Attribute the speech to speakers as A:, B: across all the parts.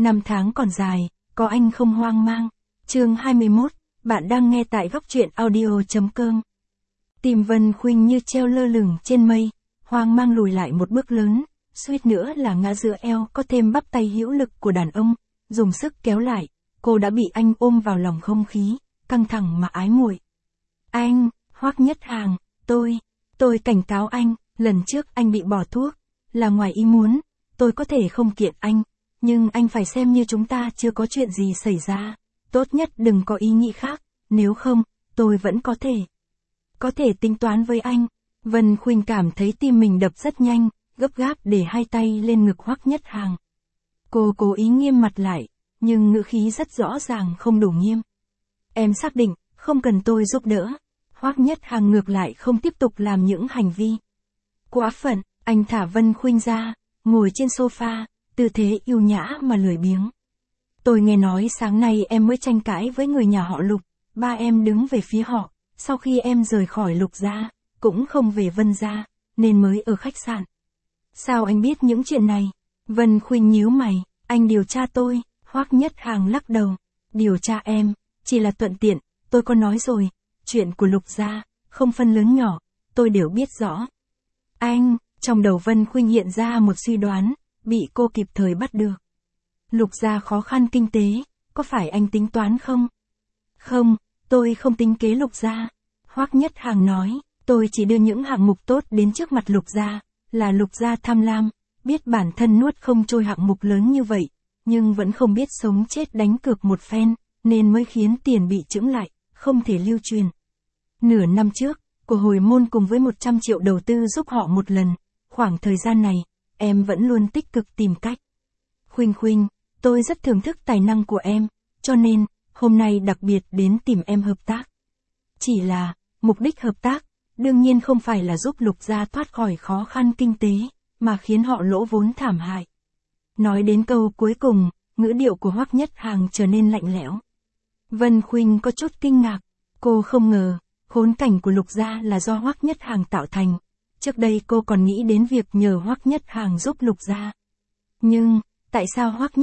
A: Năm tháng còn dài, có anh không hoang mang. Chương 21, bạn đang nghe tại góc truyện audio.com. Tim Vân Khuynh như treo lơ lửng trên mây, hoang mang lùi lại một bước lớn, suýt nữa là ngã giữa eo có thêm bắp tay hữu lực của đàn ông, dùng sức kéo lại, cô đã bị anh ôm vào lòng không khí, căng thẳng mà ái muội. Anh, Hoắc Nhất Hàng, tôi cảnh cáo anh, lần trước anh bị bỏ thuốc, là ngoài ý muốn, tôi có thể không kiện anh, nhưng anh phải xem như chúng ta chưa có chuyện gì xảy ra, tốt nhất đừng có ý nghĩ khác, nếu không, tôi vẫn có thể tính toán với anh. Vân Khuynh cảm thấy tim mình đập rất nhanh, gấp gáp để hai tay lên ngực Hoắc Nhất Hàng. Cô cố ý nghiêm mặt lại, nhưng ngữ khí rất rõ ràng không đủ nghiêm. Em xác định, không cần tôi giúp đỡ. Hoắc Nhất Hàng ngược lại không tiếp tục làm những hành vi quá phận, anh thả Vân Khuynh ra, ngồi trên sofa, tư thế yêu nhã mà lười biếng. Tôi nghe nói sáng nay em mới tranh cãi với người nhà họ Lục, ba em đứng về phía họ, sau khi em rời khỏi Lục gia, cũng không về Vân gia, nên mới ở khách sạn. Sao anh biết những chuyện này? Vân Khuynh nhíu mày, anh điều tra tôi. Hoắc Nhất Hàng lắc đầu, điều tra em, chỉ là thuận tiện, tôi có nói rồi, chuyện của Lục gia, không phân lớn nhỏ, tôi đều biết rõ. Anh, trong đầu Vân Khuynh hiện ra một suy đoán, bị cô kịp thời bắt được. Lục gia khó khăn kinh tế, có phải anh tính toán không? Không, tôi không tính kế Lục gia. Hoắc Nhất Hàng nói, tôi chỉ đưa những hạng mục tốt đến trước mặt Lục gia, là Lục gia tham lam, biết bản thân nuốt không trôi hạng mục lớn như vậy, nhưng vẫn không biết sống chết đánh cược một phen, nên mới khiến tiền bị chững lại, không thể lưu truyền. Nửa năm trước, của hồi môn cùng với 100 triệu đầu tư giúp họ một lần, khoảng thời gian này, em vẫn luôn tích cực tìm cách. Khuynh, tôi rất thưởng thức tài năng của em, cho nên, hôm nay đặc biệt đến tìm em hợp tác. Chỉ là, mục đích hợp tác, đương nhiên không phải là giúp Lục gia thoát khỏi khó khăn kinh tế, mà khiến họ lỗ vốn thảm hại. Nói đến câu cuối cùng, ngữ điệu của Hoắc Nhất Hàng trở nên lạnh lẽo. Vân Khuynh có chút kinh ngạc, cô không ngờ, khốn cảnh của Lục gia là do Hoắc Nhất Hàng tạo thành. Trước đây cô còn nghĩ đến việc nhờ Hoắc Nhất Hàng giúp Lục gia. Nhưng, tại sao Hoắc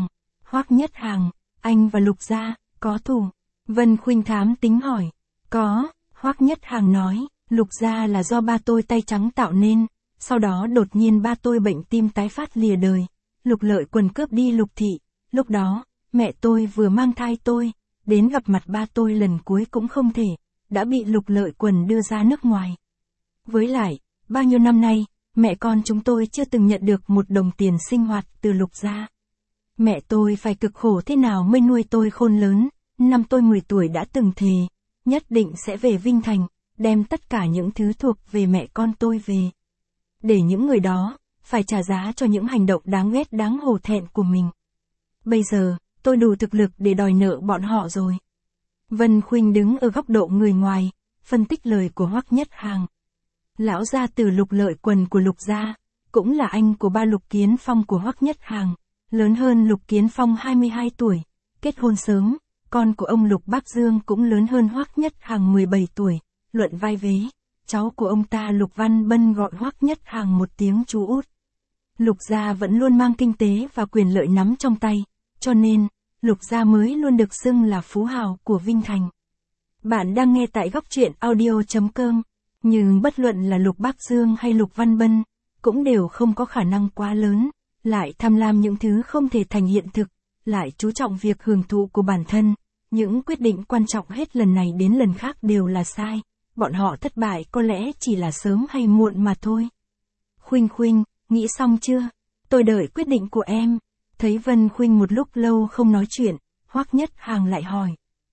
A: Nhất Hàng, anh và Lục gia, có thù? Vân Khuynh thám tính hỏi. Có, Hoắc Nhất Hàng nói, Lục gia là do ba tôi tay trắng tạo nên, sau đó đột nhiên ba tôi bệnh tim tái phát lìa đời. Lục Lợi Quần cướp đi Lục thị, lúc đó, mẹ tôi vừa mang thai tôi, đến gặp mặt ba tôi lần cuối cũng không thể, đã bị Lục Lợi Quần đưa ra nước ngoài. Với lại, bao nhiêu năm nay, mẹ con chúng tôi chưa từng nhận được một đồng tiền sinh hoạt từ Lục gia. Mẹ tôi phải cực khổ thế nào mới nuôi tôi khôn lớn, năm tôi 10 tuổi đã từng thề, nhất định sẽ về Vinh Thành, đem tất cả những thứ thuộc về mẹ con tôi về. Để những người đó, phải trả giá cho những hành động đáng ghét đáng hổ thẹn của mình. Bây giờ, tôi đủ thực lực để đòi nợ bọn họ rồi. Vân Khuynh đứng ở góc độ người ngoài, phân tích lời của Hoắc Nhất Hàng. Lão gia tử Lục Lợi Quần của Lục gia, cũng là anh của ba Lục Kiến Phong của Hoắc Nhất Hàng, lớn hơn Lục Kiến Phong 22 tuổi, kết hôn sớm, con của ông Lục Bắc Dương cũng lớn hơn Hoắc Nhất Hàng 17 tuổi, luận vai vế, cháu của ông ta Lục Văn Bân gọi Hoắc Nhất Hàng một tiếng chú út. Lục gia vẫn luôn mang kinh tế và quyền lợi nắm trong tay, cho nên, Lục gia mới luôn được xưng là phú hào của Vinh Thành. Bạn đang nghe tại góc truyện audio.com, nhưng bất luận là Lục Bắc Dương hay Lục Văn Bân, cũng đều không có khả năng quá lớn, lại tham lam những thứ không thể thành hiện thực, lại chú trọng việc hưởng thụ của bản thân, những quyết định quan trọng hết lần này đến lần khác đều là sai, bọn họ thất bại có lẽ chỉ là sớm hay muộn mà thôi. Khuynh, nghĩ xong chưa? Tôi đợi quyết định của em. Thấy Vân Khuynh một lúc lâu không nói chuyện, Hoắc Nhất Hàng lại hỏi.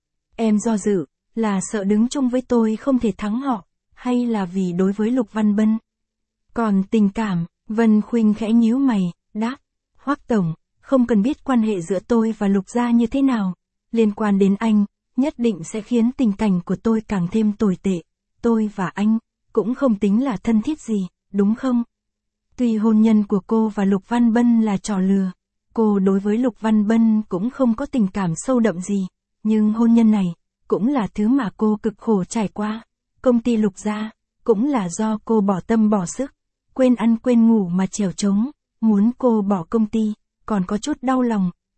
A: Em do dự, là sợ đứng chung với tôi không thể thắng họ, hay là vì đối với Lục Văn Bân? Còn tình cảm, Vân Khuynh khẽ nhíu mày, đáp. Hoắc tổng, không cần biết quan hệ giữa tôi và Lục gia như thế nào, liên quan đến anh, nhất định sẽ khiến tình cảnh của tôi càng thêm tồi tệ. Tôi và anh, cũng không tính là thân thiết gì, đúng không? Tuy hôn nhân của cô và Lục Văn Bân là trò lừa, cô đối với Lục Văn Bân cũng không có tình cảm sâu đậm gì, nhưng hôn nhân này, cũng là thứ mà cô cực khổ trải qua. Công ty Lục gia, cũng là do cô bỏ tâm bỏ sức, quên ăn quên ngủ mà trèo trống, muốn cô bỏ công ty, còn có chút đau lòng,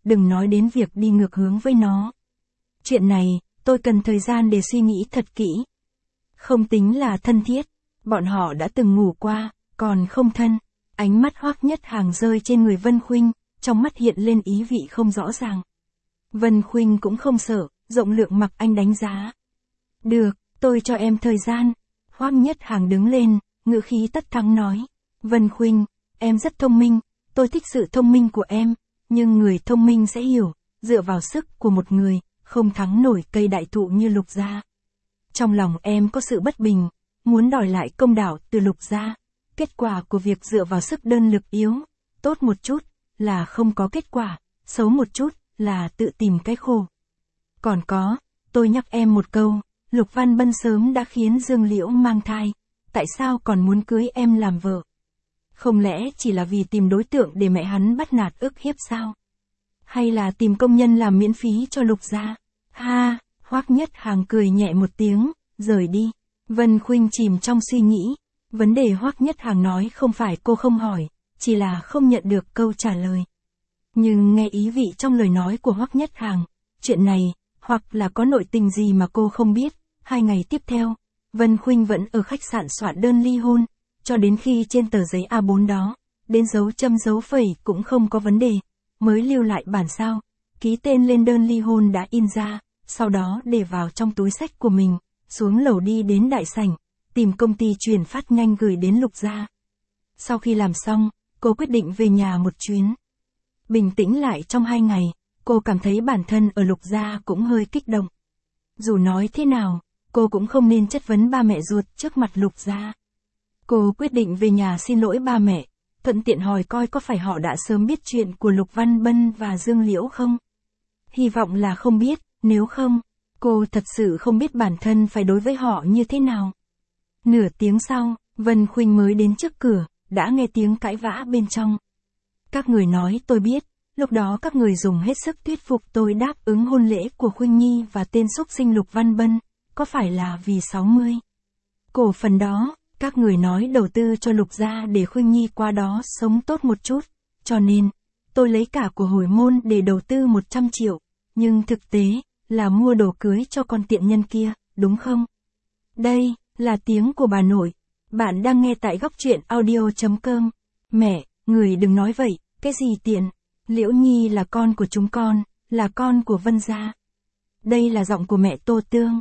A: đừng nói đến việc đi ngược hướng với nó. Chuyện này, tôi cần thời gian để suy nghĩ thật kỹ. Không tính là thân thiết, bọn họ đã từng ngủ qua, còn không thân. Ánh mắt Hoắc Nhất Hàng rơi trên người Vân Khuynh, trong mắt hiện lên ý vị không rõ ràng. Vân Khuynh cũng không sợ, rộng lượng mặc anh đánh giá. Được, tôi cho em thời gian. Hoắc Nhất Hàng đứng lên, ngữ khí tất thắng nói. Vân Khuynh, em rất thông minh, tôi thích sự thông minh của em, nhưng người thông minh sẽ hiểu, dựa vào sức của một người, không thắng nổi cây đại thụ như Lục gia. Trong lòng em có sự bất bình, muốn đòi lại công đạo từ Lục gia. Kết quả của việc dựa vào sức đơn lực yếu, tốt một chút là không có kết quả, xấu một chút là tự tìm cái khổ. Còn có, tôi nhắc em một câu, Lục Văn Bân sớm đã khiến Dương Liễu mang thai, tại sao còn muốn cưới em làm vợ? Không lẽ chỉ là vì tìm đối tượng để mẹ hắn bắt nạt ức hiếp sao? Hay là tìm công nhân làm miễn phí cho Lục gia? Ha, Hoắc Nhất Hàng cười nhẹ một tiếng, rời đi. Vân Khuynh chìm trong suy nghĩ. Vấn đề Hoắc Nhất Hàng nói không phải cô không hỏi, chỉ là không nhận được câu trả lời. Nhưng nghe ý vị trong lời nói của Hoắc Nhất Hàng, chuyện này, hoặc là có nội tình gì mà cô không biết. 2 ngày tiếp theo, Vân Khuynh vẫn ở khách sạn soạn đơn ly hôn, cho đến khi trên tờ giấy A4 đó, đến dấu chấm dấu phẩy cũng không có vấn đề, mới lưu lại bản sao, ký tên lên đơn ly hôn đã in ra, sau đó để vào trong túi xách của mình, xuống lầu đi đến đại sảnh, tìm công ty chuyển phát nhanh gửi đến Lục gia. Sau khi làm xong, cô quyết định về nhà một chuyến. Bình tĩnh lại trong 2 ngày, cô cảm thấy bản thân ở Lục gia cũng hơi kích động. Dù nói thế nào, cô cũng không nên chất vấn ba mẹ ruột trước mặt Lục gia. Cô quyết định về nhà xin lỗi ba mẹ, thuận tiện hỏi coi có phải họ đã sớm biết chuyện của Lục Văn Bân và Dương Liễu không. Hy vọng là không biết, nếu không, cô thật sự không biết bản thân phải đối với họ như thế nào. Nửa tiếng sau, Vân Khuynh mới đến trước cửa, đã nghe tiếng cãi vã bên trong. Các người nói tôi biết, lúc đó các người dùng hết sức thuyết phục tôi đáp ứng hôn lễ của Khuynh Nhi và tên xúc sinh Lục Văn Bân, có phải là vì 60 cổ phần đó, các người nói đầu tư cho Lục gia để Khuynh Nhi qua đó sống tốt một chút, cho nên, tôi lấy cả của hồi môn để đầu tư 100 triệu, nhưng thực tế, là mua đồ cưới cho con tiện nhân kia, đúng không? Đây là tiếng của bà nội. Bạn đang nghe tại góc truyện audio.com. Mẹ, người đừng nói vậy, cái gì tiện? Liễu Nhi là con của chúng con, là con của Vân gia. Đây là giọng của mẹ Tô Tương.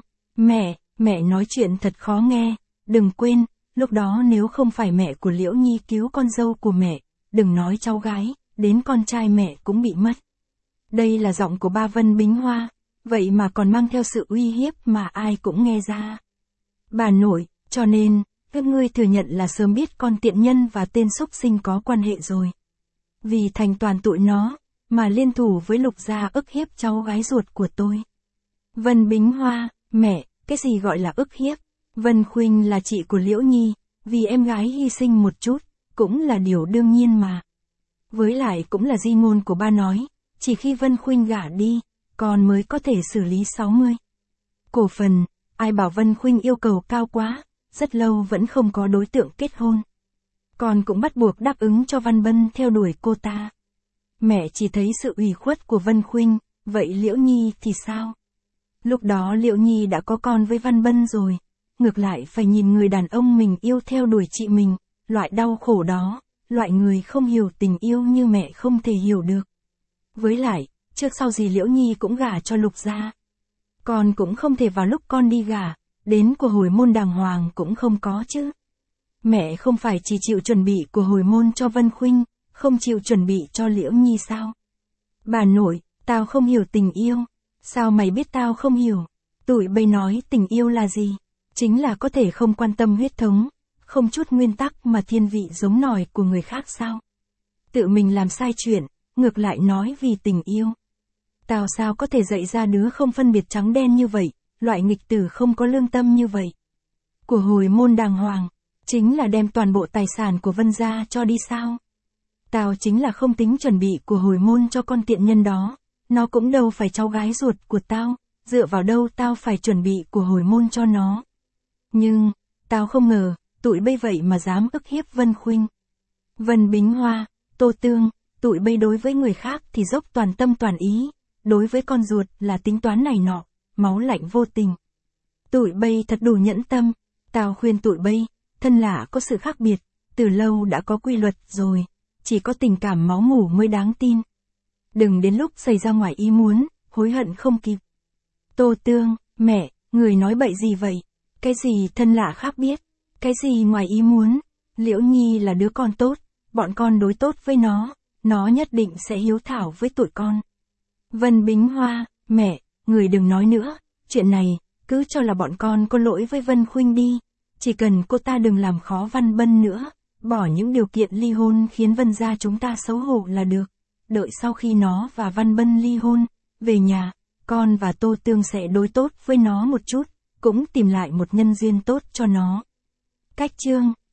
A: Mẹ nói chuyện thật khó nghe. Đừng quên, lúc đó nếu không phải mẹ của Liễu Nhi cứu con dâu của mẹ, đừng nói cháu gái, đến con trai mẹ cũng bị mất. Đây là giọng của ba Vân Bính Hoa, vậy mà còn mang theo sự uy hiếp mà ai cũng nghe ra. Bà nội, cho nên, các ngươi thừa nhận là sớm biết con tiện nhân và tên xúc sinh có quan hệ rồi. Vì thành toàn tụi nó, mà liên thủ với Lục gia ức hiếp cháu gái ruột của tôi. Vân Bính Hoa, mẹ, cái gì gọi là ức hiếp? Vân Khuynh là chị của Liễu Nhi, vì em gái hy sinh một chút, cũng là điều đương nhiên mà. Với lại cũng là di ngôn của ba nói, chỉ khi Vân Khuynh gả đi, con mới có thể xử lý 60 cổ phần. Ai bảo Vân Khuynh yêu cầu cao quá, rất lâu vẫn không có đối tượng kết hôn. Con cũng bắt buộc đáp ứng cho Văn Bân theo đuổi cô ta. Mẹ chỉ thấy sự ủy khuất của Vân Khuynh, vậy Liễu Nhi thì sao? Lúc đó Liễu Nhi đã có con với Văn Bân rồi, ngược lại phải nhìn người đàn ông mình yêu theo đuổi chị mình, loại đau khổ đó, loại người không hiểu tình yêu như mẹ không thể hiểu được. Với lại, trước sau gì Liễu Nhi cũng gả cho Lục gia. Con cũng không thể vào lúc con đi gả, đến của hồi môn đàng hoàng cũng không có chứ. Mẹ không phải chỉ chịu chuẩn bị của hồi môn cho Vân Khuynh, không chịu chuẩn bị cho Liễu Nhi sao? Bà nội, tao không hiểu tình yêu. Sao mày biết tao không hiểu? Tụi bây nói tình yêu là gì? Chính là có thể không quan tâm huyết thống, không chút nguyên tắc mà thiên vị giống nòi của người khác sao? Tự mình làm sai chuyện, ngược lại nói vì tình yêu. Tao sao có thể dạy ra đứa không phân biệt trắng đen như vậy, loại nghịch tử không có lương tâm như vậy. Của hồi môn đàng hoàng, chính là đem toàn bộ tài sản của Vân gia cho đi sao? Tao chính là không tính chuẩn bị của hồi môn cho con tiện nhân đó, nó cũng đâu phải cháu gái ruột của tao, dựa vào đâu tao phải chuẩn bị của hồi môn cho nó. Nhưng, tao không ngờ, tụi bây vậy mà dám ức hiếp Vân Khuynh. Vân Bính Hoa, Tô Tương, Tụi bây đối với người khác thì dốc toàn tâm toàn ý, đối với con ruột là tính toán này nọ, máu lạnh vô tình. Tụi bây thật đủ nhẫn tâm, tao khuyên tụi bây, thân lạ có sự khác biệt, từ lâu đã có quy luật rồi, chỉ có tình cảm máu mủ mới đáng tin. Đừng đến lúc xảy ra ngoài ý muốn, hối hận không kịp. Tô Tương, mẹ, người nói bậy gì vậy? Cái gì thân lạ khác biết? Cái gì ngoài ý muốn? Liễu Nhi là đứa con tốt, bọn con đối tốt với nó nhất định sẽ hiếu thảo với tụi con. Vân Bính Hoa, mẹ, người đừng nói nữa, chuyện này, cứ cho là bọn con có lỗi với Vân Khuynh đi, chỉ cần cô ta đừng làm khó Văn Bân nữa, bỏ những điều kiện ly hôn khiến Vân gia chúng ta xấu hổ là được. Đợi sau khi nó và Văn Bân ly hôn, về nhà, con và Tô Tương sẽ đối tốt với nó một chút, cũng tìm lại một nhân duyên tốt cho nó. Cách chương